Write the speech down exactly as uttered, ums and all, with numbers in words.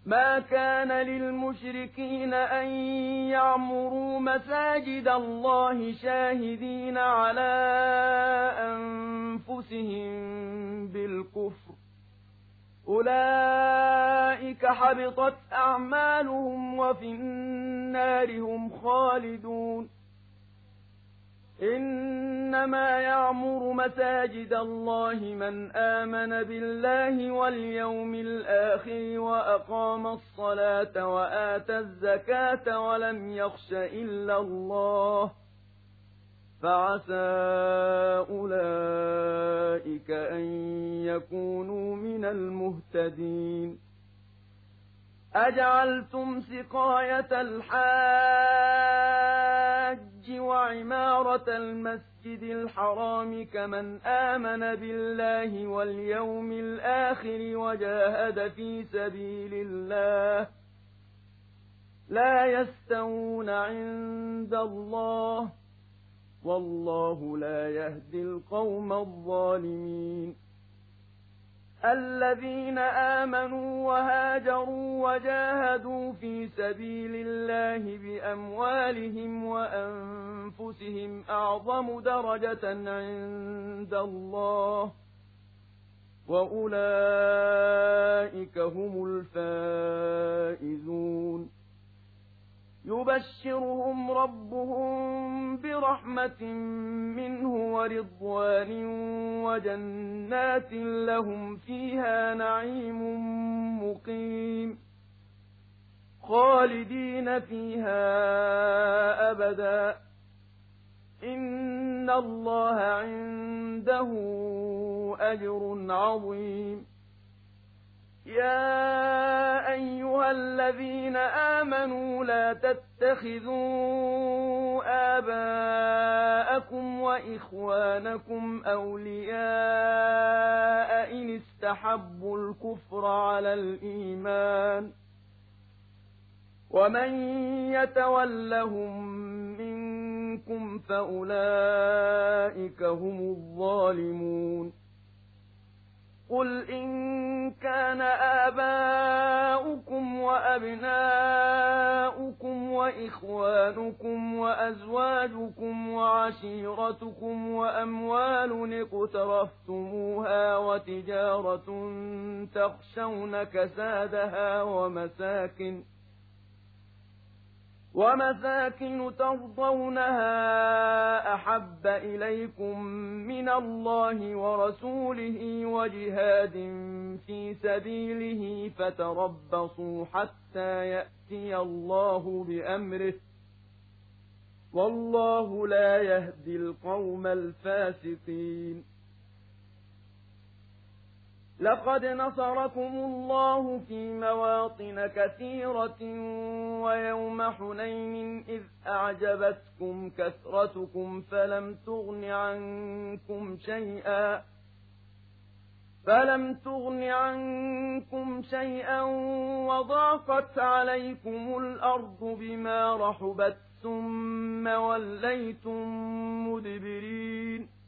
ما كان للمشركين أن يعمروا مساجد الله شاهدين على أنفسهم بالكفر، أولئك حبطت أعمالهم وفي النار هم خالدون. إنما يعمر مساجد الله من آمن بالله واليوم الآخر وأقام الصلاة وآتى الزكاة ولم يخش إلا الله، فعسى أولئك أن يكونوا من المهتدين. أجعلتم سقاية الحاج وعمارة المسجد الحرام كمن آمن بالله واليوم الآخر وجاهد في سبيل الله لا يستوون عند الله، والله لا يهدي القوم الظالمين. الذين آمنوا وهاجروا وجاهدوا في سبيل الله بأموالهم وأنفسهم أعظم درجة عند الله، وأولئك هم الفائزون. يبشرهم ربهم برحمة منه ورضوان وجنات لهم فيها نعيم مقيم خالدين فيها أبدا، إن الله عنده أجر عظيم. يا أيها الذين آمنوا لا تتخذوا آباءكم وإخوانكم أولياء إن استحبوا الكفر على الإيمان، ومن يتولهم منكم فأولئك هم الظالمون. قل إن كان آباؤكم وأبناؤكم وإخوانكم وأزواجكم وعشيرتكم وأموال اقترفتموها وتجارة تخشون كسادها ومساكن ومساكن ترضونها أحب إليكم من الله ورسوله وجهاد في سبيله فتربصوا حتى يأتي الله بأمره، والله لا يهدي القوم الفاسقين. لقد نصركم الله في مواطن كثيرة ويوم حنين إذ أعجبتكم كثرتكم فلم تغن عنكم شيئا فلم تغن عنكم شيئا وضاقت عليكم الأرض بما رحبت ثم وليتم مدبرين.